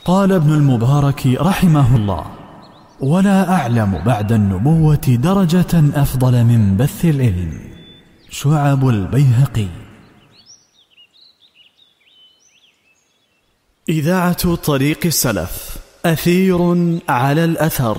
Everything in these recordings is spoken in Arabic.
قال ابن المبارك رحمه الله: ولا أعلم بعد النبوة درجة أفضل من بث العلم. شعب البيهقي. إذاعة طريق السلف، أثير على الأثر.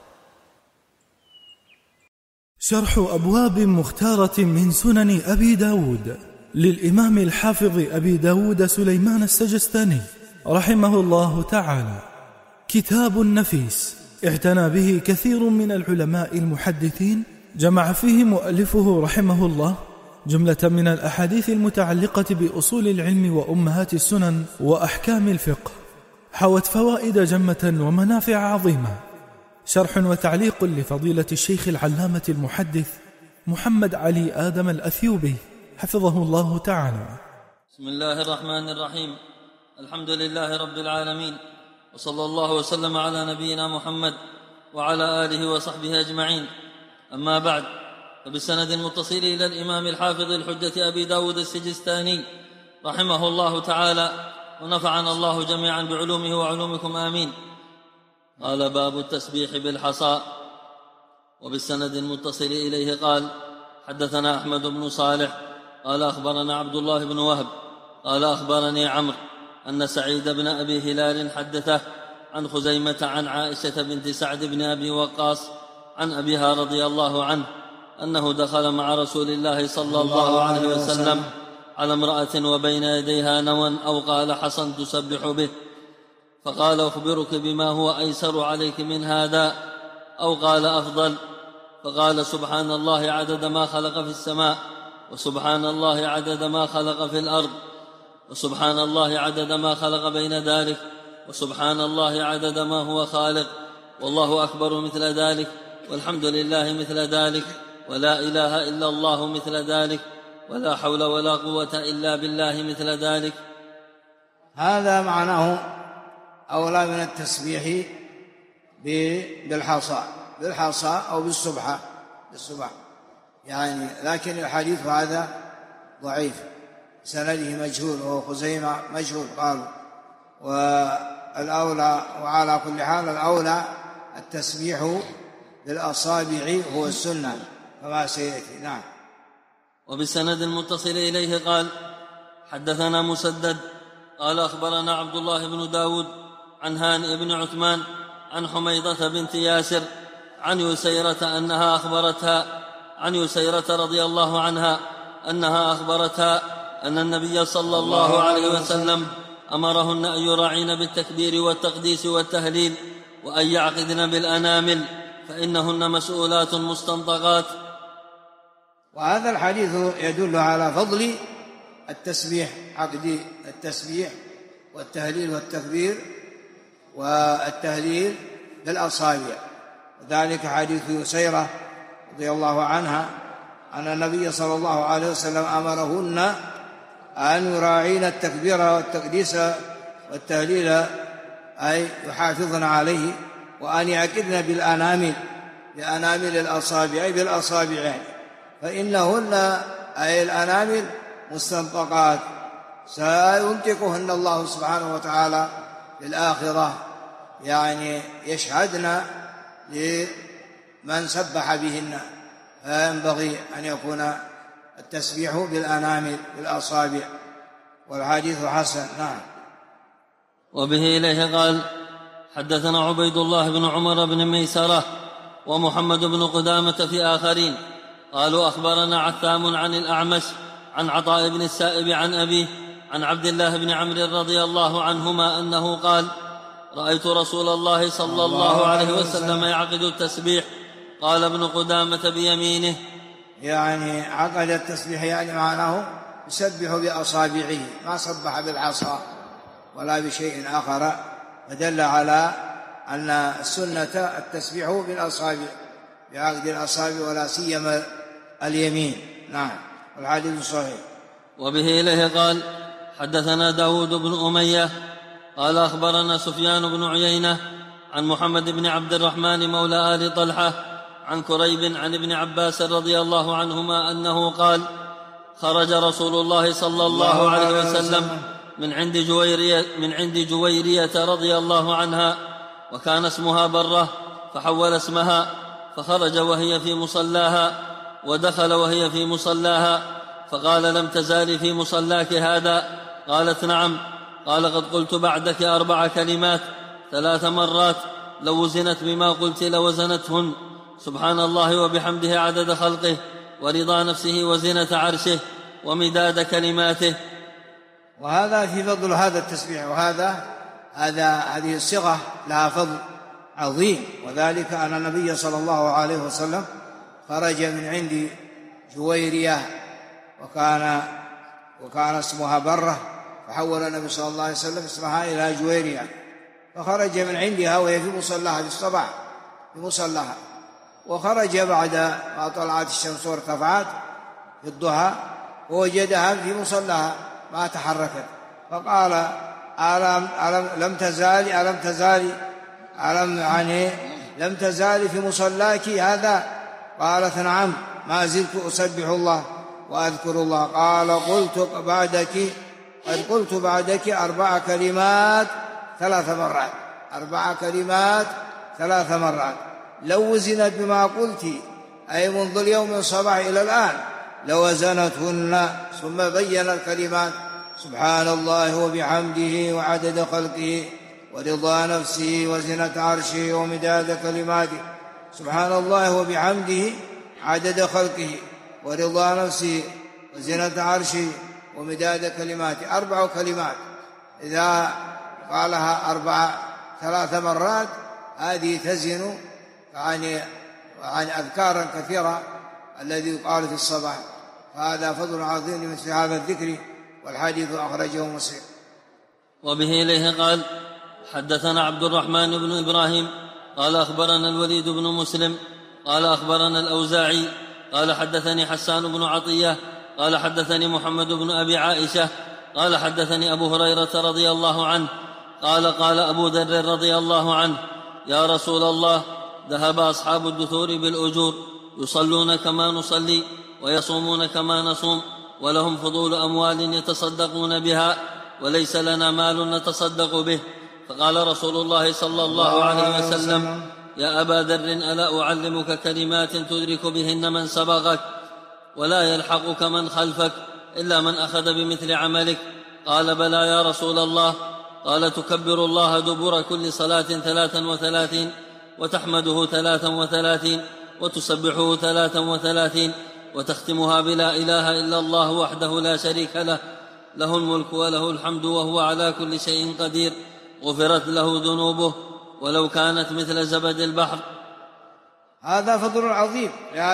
شرح أبواب مختارة من سنن أبي داود للإمام الحافظ أبي داود سليمان السجستاني رحمه الله تعالى. كتاب نفيس اعتنى به كثير من العلماء المحدثين، جمع فيه مؤلفه رحمه الله جملة من الأحاديث المتعلقة بأصول العلم وأمهات السنن وأحكام الفقه، حوت فوائد جمة ومنافع عظيمة. شرح وتعليق لفضيلة الشيخ العلامة المحدث محمد علي آدم الأثيوبي حفظه الله تعالى. بسم الله الرحمن الرحيم. الحمد لله رب العالمين، وصلى الله وسلم على نبينا محمد وعلى آله وصحبه أجمعين. أما بعد، فبالسند المتصل إلى الإمام الحافظ الحجة أبي داود السجستاني رحمه الله تعالى، ونفعنا الله جميعا بعلومه وعلومكم آمين. قال: باب التسبيح بالحصى. وبالسند المتصل إليه قال: حدثنا أحمد بن صالح قال أخبرنا عبد الله بن وهب قال أخبرني عمرو أن سعيد بن أبي هلال حدثه عن خزيمة عن عائشة بنت سعد بن أبي وقاص عن أبيها رضي الله عنه أنه دخل مع رسول الله صلى الله عليه وسلم على امرأة وبين يديها نوى أو قال حصى تسبح به، فقال: أخبرك بما هو أيسر عليك من هذا؟ أو قال: أفضل. فقال: سبحان الله عدد ما خلق في السماء، وسبحان الله عدد ما خلق في الأرض، وسبحان الله عدد ما خلق بين ذلك، وسبحان الله عدد ما هو خالق، والله أكبر مثل ذلك، والحمد لله مثل ذلك، ولا إله إلا الله مثل ذلك، ولا حول ولا قوة إلا بالله مثل ذلك. هذا معناه أولى من التسبيح بالحصى أو بالسبحة يعني، لكن الحديث هذا ضعيف، سنده مجهول، وهو خزيمة مجهول قالوا. والأولى، وعلى كل حال الأولى التسبيح بالأصابع هو السنة كما سيأتي. نعم. وبالسند المتصل إليه قال: حدثنا مسدد قال أخبرنا عبد الله بن داود عن هانئ بن عثمان عن حميضة بنت ياسر عن يسيرة رضي الله عنها أنها أخبرتها أن النبي صلى الله عليه وسلم أمرهن أن يراعين بالتكبير والتقديس والتهليل، وأن يعقدن بالأنامل، فإنهن مسؤولات مستنطقات. وهذا الحديث يدل على فضل التسبيح، عقد التسبيح والتهليل والتكبير والتهليل بالأصابع، وذلك حديث يسيرة رضي الله عنها أن النبي صلى الله عليه وسلم أمرهن أن يراعين التكبير والتقديس والتهليل، أي يحافظن عليه، وأن يعقدن بأنامل الأصابع بالأصابع، فإنهن أي الأنامل مستنطقات سينطقهن الله سبحانه وتعالى في الآخرة، يعني يشهدن لمن سبح بهن، فينبغي أن يكون التسبيح بالأنامل بالأصابع، والحديث حسن. نعم. وبه إليه قال: حدثنا عبيد الله بن عمر بن ميسرة ومحمد بن قدامة في آخرين قالوا: أخبرنا عثام عن الأعمش عن عطاء بن السائب عن أبيه عن عبد الله بن عمرو رضي الله عنهما أنه قال: رأيت رسول الله صلى الله عليه وسلم يعقد التسبيح. قال ابن قدامة: بيمينه، يعني عقد التسبيح يعني معناه يسبح بأصابعه، ما سبح بالعصا ولا بشيء آخر، فدل على أن السنة التسبيح بالأصابع، بعقد الأصابع، ولا سيما اليمين. نعم. الحديث صحيح. وبه إليه قال: حدثنا داود بن أمية قال أخبرنا سفيان بن عيينة عن محمد بن عبد الرحمن مولى آل طلحة عن كريب عن ابن عباس رضي الله عنهما أنه قال: خرج رسول الله صلى الله عليه وسلم من عند جويرية رضي الله عنها، وكان اسمها برة، فحول اسمها، فخرج وهي في مصلاها، ودخل وهي في مصلاها، فقال: لم تزالي في مصلاك هذا؟ قالت: نعم. قال: قد قلت بعدك 4 كلمات 3 مرات، لو وزنت بما قلت لوزنتهن: سبحان الله وبحمده عدد خلقه، ورضا نفسه، وزنة عرشه، ومداد كلماته. وهذا في فضل هذا التسبيح، هذه الصيغة لها فضل عظيم، وذلك أن النبي صلى الله عليه وسلم خرج من عند جويرية وكان اسمها برة، فحول النبي صلى الله عليه وسلم اسمها إلى جويرية، فخرج من عندها وهي في مصلاها في الصباح في مصلاها، وخرج بعد ما طلعت الشمس وارتفعت في الضحى، ووجدها في مصلاها ما تحركت، فقال: لم تزالي في مصلاك هذا؟ قالت: نعم، ما زلت أسبح الله وأذكر الله. قال: قد قلت بعدك 4 كلمات 3 مرات، 4 كلمات 3 مرات، لو وزنت بما قلت، أي منذ اليوم من صباح إلى الآن، لوزنتهن. ثم بين الكلمات: سبحان الله وبحمده وعدد خلقه ورضا نفسه وزنة عرشه ومداد كلماته. سبحان الله وبحمده عدد خلقه ورضا نفسه وزنة عرشه ومداد كلماته، 4 كلمات إذا قالها 3 مرات هذه تزن عن أذكارا كثيرة الذي يقال في الصباح، فهذا فضل عظيم لمثل هذا الذكر، والحديث أخرجه مسلم. وبه إليه قال: حدثنا عبد الرحمن بن إبراهيم قال أخبرنا الوليد بن مسلم قال أخبرنا الأوزاعي قال حدثني حسان بن عطية قال حدثني محمد بن أبي عائشة قال حدثني أبو هريرة رضي الله عنه قال أبو ذر رضي الله عنه: يا رسول الله، ذهب أصحاب الدثور بالأجور، يصلون كما نصلي ويصومون كما نصوم، ولهم فضول أموال يتصدقون بها، وليس لنا مال نتصدق به. فقال رسول الله صلى الله عليه وسلم: يا أبا ذر، ألا أعلمك كلمات تدرك بهن من سبقك ولا يلحقك من خلفك إلا من أخذ بمثل عملك؟ قال: بلى يا رسول الله. قال: تكبر الله دبر كل صلاة 33 وتحمده 33 وتسبحه 33 وتختمها بلا إله إلا الله وحده لا شريك له، له الملك وله الحمد وهو على كل شيء قدير، غفرت له ذنوبه ولو كانت مثل زبد البحر. هذا فضل عظيم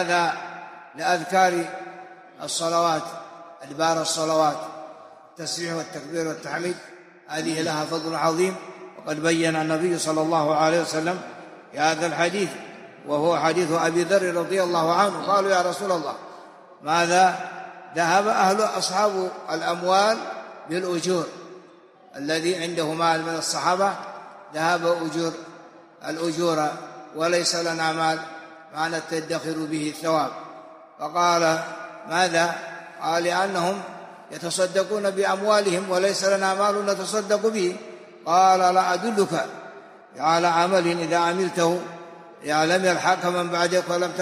لأذكار الصلوات، أدبار الصلوات، التسبيح والتكبير والتحميد، هذه لها فضل عظيم. وقد بين النبي صلى الله عليه وسلم في هذا الحديث، وهو حديث أبي ذر رضي الله عنه، قالوا: يا رسول الله، ماذا ذهب أصحاب الأموال بالأجور؟ الذي عنده مال من الصحابة ذهب الأجور وليس لنا مال ما نتدخر به الثواب. فقال: ماذا؟ قال: لأنهم يتصدقون بأموالهم وليس لنا مال نتصدق به. قال: لا أدلك على عمل إذا عملته لم يلحق من بعدك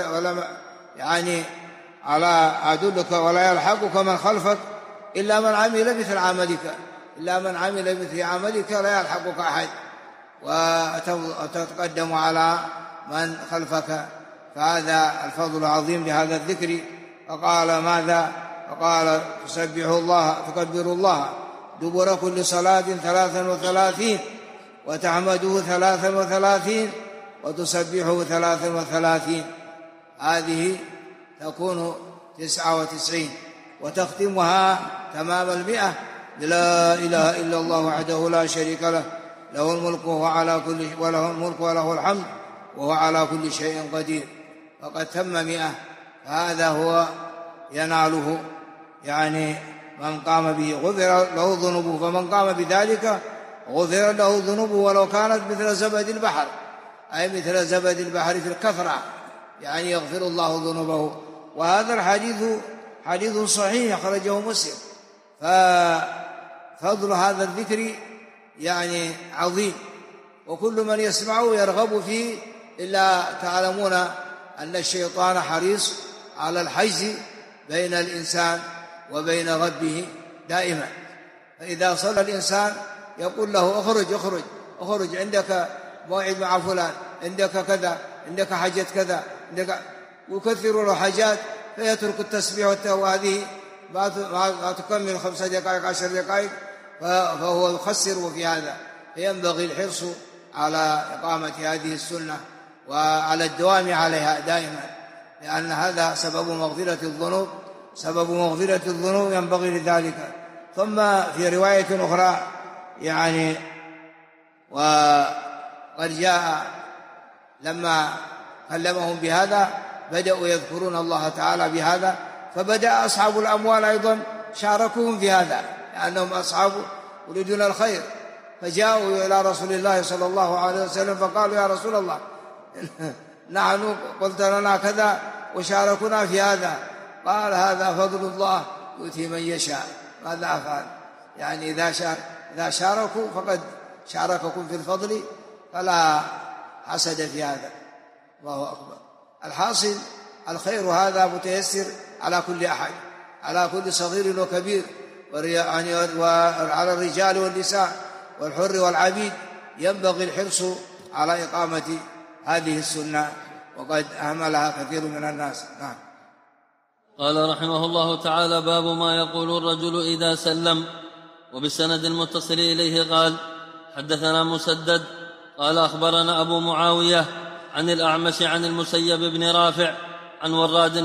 على أدلك ولا يلحقك من خلفك إلا من عمل مثل عملك لا يلحقك أحد، وتتقدم على من خلفك. فهذا الفضل العظيم لهذا الذكر. فقال: ماذا؟ فقال: تكبر الله دبر كل صلاة 33 وتحمده 33 وتسبحه 33. هذه تكون 99، وتختمها تمام 100 لا إله إلا الله وحده لا شريك له، له الملك وله الحمد وهو على كل شيء قدير. فقد تم 100. هذا هو يناله من قام به غفر له ذنوبه، فمن قام بذلك غفر له ذنوبه ولو كانت مثل زبد البحر، أي مثل زبد البحر في الكثرة، يغفر الله ذنوبه. وهذا الحديث حديث صحيح أخرجه مسلم. فضل هذا الذكر يعني عظيم، وكل من يسمعه يرغب فيه، إلا تعلمون أن الشيطان حريص على الحجز بين الإنسان وبين ربه دائما. فإذا صلى الإنسان يقول له اخرج عندك موعد مع فلان، عندك كذا، عندك حاجة كذا، عندك، يكثر له حاجات فيترك التسبيح، وهذه ما تكمل 5 دقائق 10 دقائق، فهو يخسر في هذا. فينبغي الحرص على إقامة هذه السنة وعلى الدوام عليها دائما، لأن هذا سبب مغفرة الذنوب، ينبغي لذلك. ثم في رواية أخرى يعني وقد جاء لما كلمهم بهذا بدأوا يذكرون الله تعالى بهذا، فبدأ أصحاب الأموال أيضا شاركوهم في هذا، لأنهم أصحاب يريدون الخير، فجاءوا إلى رسول الله صلى الله عليه وسلم فقالوا: يا رسول الله، نحن قلت لنا كذا وشاركنا في هذا. قال: هذا فضل الله يؤتي من يشاء. ماذا أفعل؟ يعني إذا شاركوا فقد شارككم في الفضل، فلا حسد في هذا. الله أكبر. الحاصل الخير هذا متيسر على كل أحد، على كل صغير وكبير، وعلى الرجال والنساء والحر والعبيد. ينبغي الحرص على إقامة هذه السنة، وقد أهملها كثير من الناس. نعم. قال رحمه الله تعالى: باب ما يقول الرجل إذا سلم. وبالسند المتصل إليه قال: حدثنا مسدد قال أخبرنا أبو معاوية عن الأعمش عن المسيب بن رافع عن وراد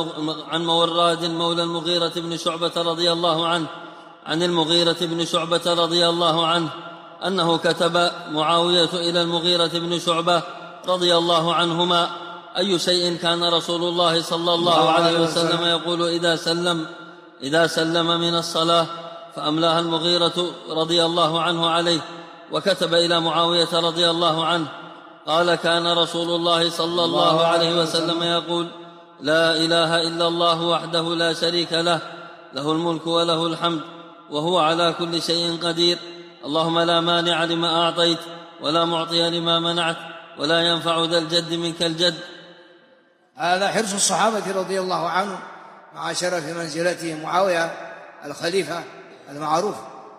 مولى المغيرة بن شعبة رضي الله عنه عن المغيرة بن شعبة رضي الله عنه أنه كتب معاوية إلى المغيرة بن شعبة رضي الله عنهما: أي شيء كان رسول الله صلى الله عليه وسلم يقول إذا سلم من الصلاة؟ فأملاها المغيرة رضي الله عنه عليه، وكتب إلى معاوية رضي الله عنه قال: كان رسول الله صلى الله عليه وسلم يقول: لا إله إلا الله وحده لا شريك له، له الملك وله الحمد وهو على كل شيء قدير، اللهم لا مانع لما أعطيت ولا معطي لما منعت ولا ينفع ذا الجد منك الجد. هذا حرص الصحابة رضي الله عنهم مع شرف منزلته معاوية الخليفة المعروف،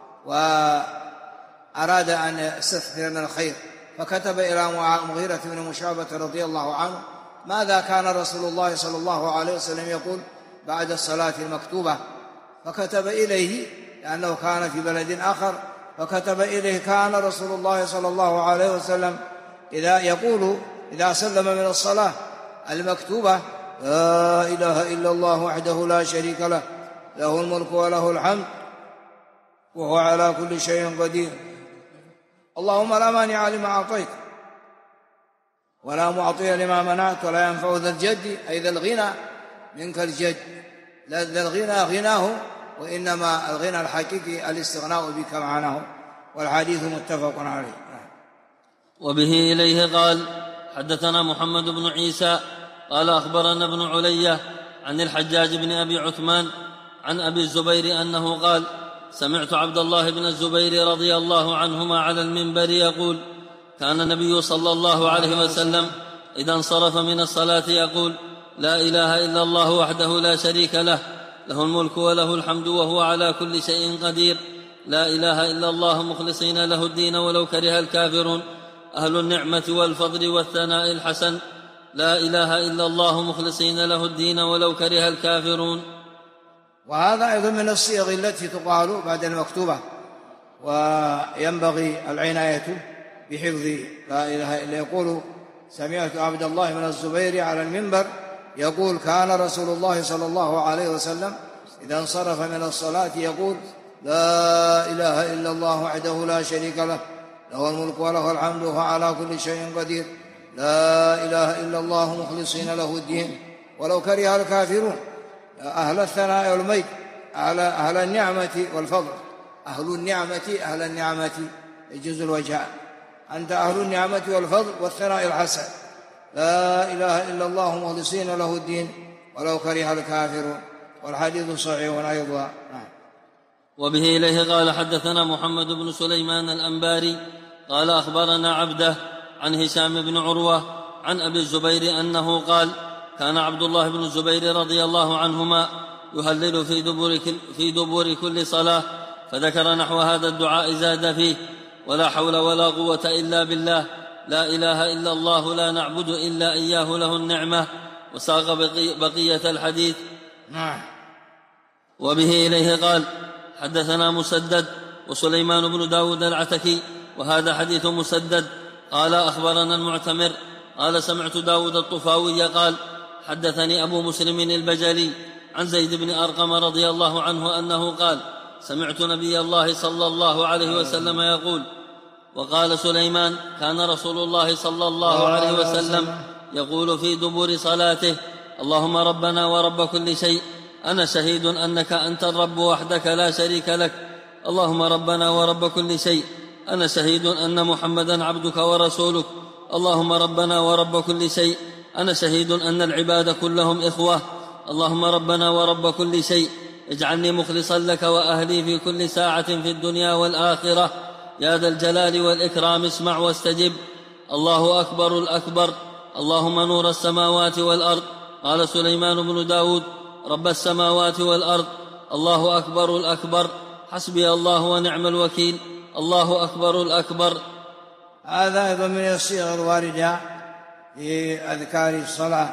وأراد أن يستثمر من الخير، فكتب إلى مغيرة بن شعبة رضي الله عنه: ماذا كان رسول الله صلى الله عليه وسلم يقول بعد الصلاة المكتوبة؟ فكتب إليه، لأنه كان في بلد آخر، فكتب إليه: كان رسول الله صلى الله عليه وسلم إذا سلم من الصلاة المكتوبة: لا إله إلا الله وحده لا شريك له، له الملك وله الحمد وهو على كل شيء قدير، اللهم لا مانع لما أعطيت ولا معطي لما منعت ولا ينفع ذا الجد، أي ذا الغنى منك الجد. لا ذا الغنى غناه، وإنما الغنى الحقيقي الاستغناء بك معناه. والحديث متفق عليه. وبه إليه قال: حدثنا محمد بن عيسى قال أخبرنا ابن علية عن الحجاج بن أبي عثمان عن أبي الزبير أنه قال: سمعت عبد الله بن الزبير رضي الله عنهما على المنبر يقول: كان النبي صلى الله عليه وسلم إذا انصرف من الصلاة يقول: لا إله إلا الله وحده لا شريك له، له الملك وله الحمد وهو على كل شيء قدير، لا إله إلا الله مخلصين له الدين ولو كره الكافرون، أهل النعمة والفضل والثناء الحسن، لا إله إلا الله مخلصين له الدين ولو كره الكافرون. وهذا أيضا من الصيغ التي تقال بعد المكتوبة، وينبغي العناية بحفظ لا إله إلا. يقول: سمعت عبد الله بن الزبير على المنبر يقول: كان رسول الله صلى الله عليه وسلم إذا انصرف من الصلاة يقول: لا إله إلا الله وحده لا شريك له، له الملك وله الحمد وهو على كل شيء قدير، لا إله إلا الله مخلصين له الدين ولو كره الكافرون، أهل الثناء والمجد، أهل النعمة والفضل، أهل النعمة يجوز الوجهان، أنت أهل النعمة والفضل والثناء الحسن، لا إله إلا الله مخلصين له الدين ولو كره الكافرون. والحديث صحيح أيضا. وبه إليه قال حدثنا محمد بن سليمان الأنباري قال أخبرنا عبده عن هشام بن عروة عن أبي الزبير أنه قال كان عبد الله بن الزبير رضي الله عنهما يهلل في دبر كل صلاة، فذكر نحو هذا الدعاء زاد فيه: ولا حول ولا قوة إلا بالله، لا إله إلا الله، لا نعبد إلا إياه، له النعمة، وساق بقية الحديث. وبه إليه قال حدثنا مسدد وسليمان بن داود العتكي، وهذا حديث مسدد قال أخبرنا المعتمر قال سمعت داود الطفاوي قال حدثني أبو مسلم البجلي عن زيد بن أرقم رضي الله عنه أنه قال سمعت نبي الله صلى الله عليه وسلم يقول. وقال سليمان كان رسول الله صلى الله عليه وسلم يقول في دبر صلاته: اللهم ربنا ورب كل شيء، أنا شهيد أنك أنت الرب وحدك لا شريك لك. اللهم ربنا ورب كل شيء، أنا شهيد أن محمدا عبدك ورسولك. اللهم ربنا ورب كل شيء، أنا شهيد أن العباد كلهم إخوة. اللهم ربنا ورب كل شيء، اجعلني مخلصا لك وأهلي في كل ساعة في الدنيا والآخرة، يا ذا الجلال والإكرام، اسمع واستجب. الله أكبر الأكبر، اللهم نور السماوات والأرض. قال سليمان بن داود: رب السماوات والأرض، الله أكبر الأكبر، حسبي الله ونعم الوكيل، الله أكبر الأكبر. هذا أيضا من الصيغ الواردة في أذكار الصلاة،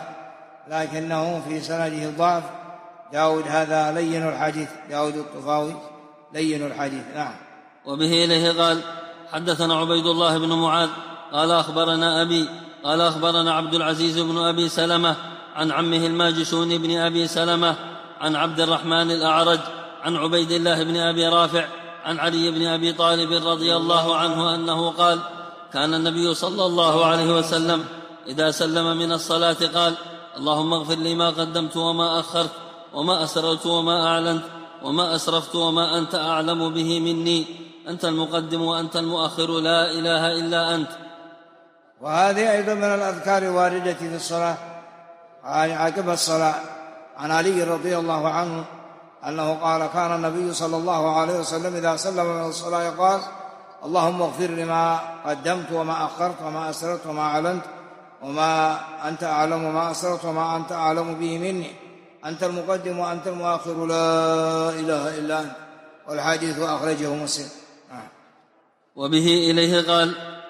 لكنه في سنده ضعف. داود هذا لين الحديث، داود الطفاوي لين الحديث. نعم. وبه إليه قال حدثنا عبيد الله بن معاذ قال أخبرنا أبي قال أخبرنا عبد العزيز بن أبي سلمة عن عمه الماجشون بن أبي سلمة عن عبد الرحمن الأعرج عن عبيد الله بن أبي رافع عن علي بن أبي طالب رضي الله عنه أنه قال كان النبي صلى الله عليه وسلم إذا سلم من الصلاة قال: اللهم اغفر لي ما قدمت وما أخرت وما أسررت وما أعلنت وما أسرفت وما أنت أعلم به مني، أنت المقدم وأنت المؤخر، لا إله إلا أنت. وهذه أيضا من الأذكار الواردة في الصلاة عقب الصلاة. عن علي رضي الله عنه أنه قال كان النبي صلى الله عليه وسلم إذا سلم من الصلاة قال: اللهم اغفر لي ما قدمت وما أخرت وما أسررت وما أعلنت وما أنت أعلم وما أسررت وما أنت أعلم به مني، أنت المقدم وأنت المؤخر، لا إله إلا أنت. والحديث أخرجه مسلم. وبه إليه قال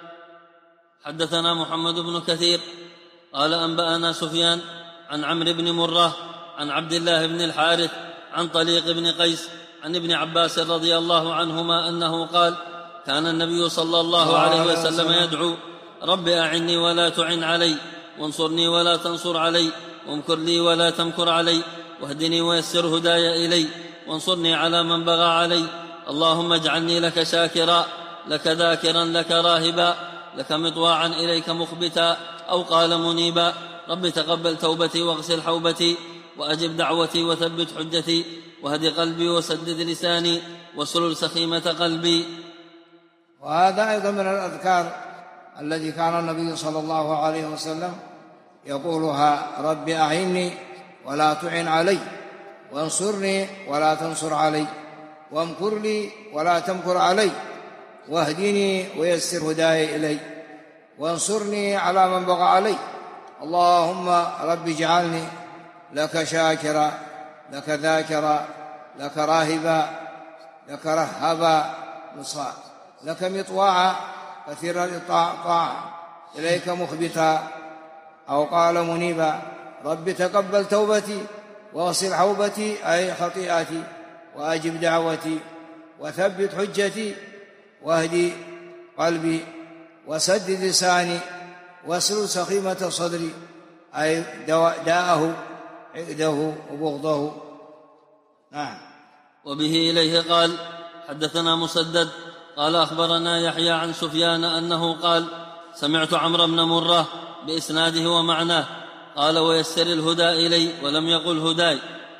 حدثنا محمد بن كثير قال أنبأنا سفيان عن عمرو بن مرة عن عبد الله بن الحارث عن طليق بن قيس عن ابن عباس رضي الله عنهما أنه قال كان النبي صلى الله عليه وسلم يدعو: رب أعني ولا تعن علي، وانصرني ولا تنصر علي، وامكر لي ولا تمكر علي، واهدني ويسر هداي إلي، وانصرني على من بغى علي. اللهم اجعلني لك شاكرا، لك ذاكرا، لك راهبا، لك مطواعا، إليك مخبتا، أو قال منيبا. رب تقبل توبتي واغسل حوبتي، وأجب دعوتي وثبت حجتي، وهد قلبي وسدد لساني، واسلل سخيمة قلبي. وهذا أيضا من الأذكار التي كان النبي صلى الله عليه وسلم يقولها: رب أعني ولا تعن علي، وانصرني ولا تنصر علي، وامكر لي ولا تمكر علي، واهدني ويسر هداي إلي، وانصرني على من بغى علي. اللهم رب اجعلني لك شاكرا، لك ذاكرا، لك راهبا، لك رهبا، لك مطواعا كثير الطاعة، إليك مخبتا، أو قال منيبا. رب تقبل توبتي واغسل حوبتي أي خطيئتي، وأجب دعوتي، وثبت حجتي، واهدي قلبي، وسدد لساني، واسلل سخيمة صدري أي داءه، عقده وبغضه. نعم. وبه إليه قال حدثنا مسدد قال أخبرنا يحيى عن سفيان أنه قال سمعت عمرو بن مرة بإسناده ومعناه قال ويسر الهدى إلي، ولم يقل هداي.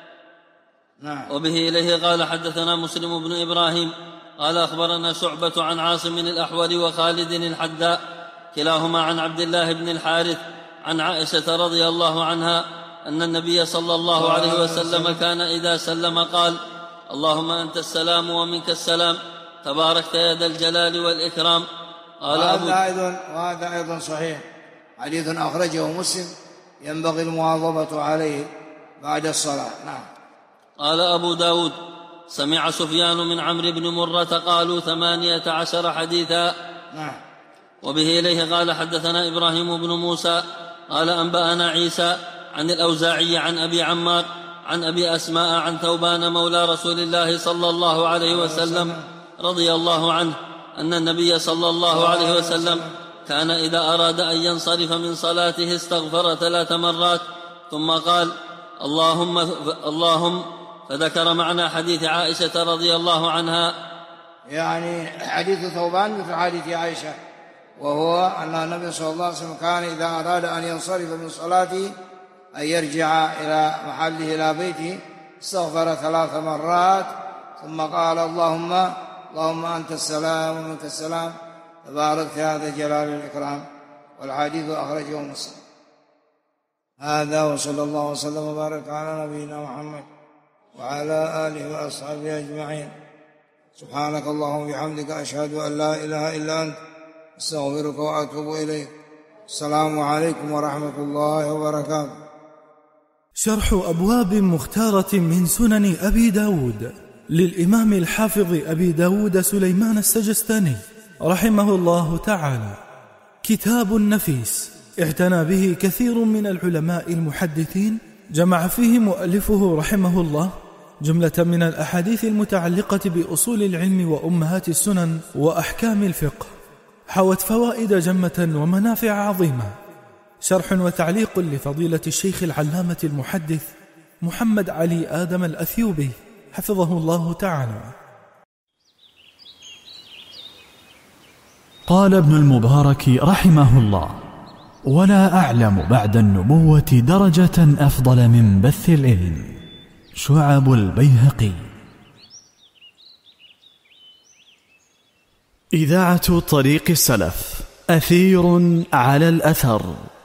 نعم. وبه إليه قال حدثنا مسلم بن إبراهيم قال أخبرنا شعبة عن عاصم الأحول وخالد الحداء كلاهما عن عبد الله بن الحارث عن عائشة رضي الله عنها أن النبي صلى الله عليه وسلم كان إذا سلم قال: اللهم أنت السلام ومنك السلام تباركت يا ذا الجلال والإكرام. وهذا أيضا صحيح، حديث أخرجه مسلم ينبغي المواظبة عليه بعد الصلاة. نعم. قال أبو داود سمع سفيان من عمرو بن مرة قالوا 18 حديثا. نعم. وبه إليه قال حدثنا إبراهيم بن موسى قال أنبأنا عيسى عن الأوزاعي عن أبي عمار عن أبي أسماء عن ثوبان مولى رسول الله صلى الله عليه وسلم رضي الله عنه أن النبي صلى الله عليه وسلم كان إذا أراد أن ينصرف من صلاته استغفر 3 مرات ثم قال اللهم فذكر معنى حديث عائشة رضي الله عنها. يعني حديث ثوبان مثل حديث عائشة، وهو أن النبي صلى الله عليه وسلم كان إذا أراد أن ينصرف من صلاته أن يرجع إلى محله إلى بيته استغفر 3 مرات ثم قال اللهم أنت السلام ومنك السلام تباركت يا ذا الجلال والإكرام. والحديث أخرجه مسلم. هذا وصلى الله وسلم وبارك على نبينا محمد وعلى آله وأصحابه أجمعين. سبحانك اللهم وبحمدك أشهد أن لا إله إلا أنت أستغفرك وأتوب إليك. السلام عليكم ورحمة الله وبركاته. شرح أبواب مختارة من سنن أبي داود للإمام الحافظ أبي داود سليمان السجستاني رحمه الله تعالى، كتاب نفيس اعتنى به كثير من العلماء المحدثين، جمع فيه مؤلفه رحمه الله جملة من الأحاديث المتعلقة بأصول العلم وأمهات السنن وأحكام الفقه، حوت فوائد جمة ومنافع عظيمة. شرح وتعليق لفضيلة الشيخ العلامة المحدث محمد علي آدم الأثيوبي حفظه الله تعالى. قال ابن المبارك رحمه الله: ولا أعلم بعد النبوة درجة أفضل من بث العلم. شعب البيهقي. إذاعة طريق السلف، أثير على الأثر.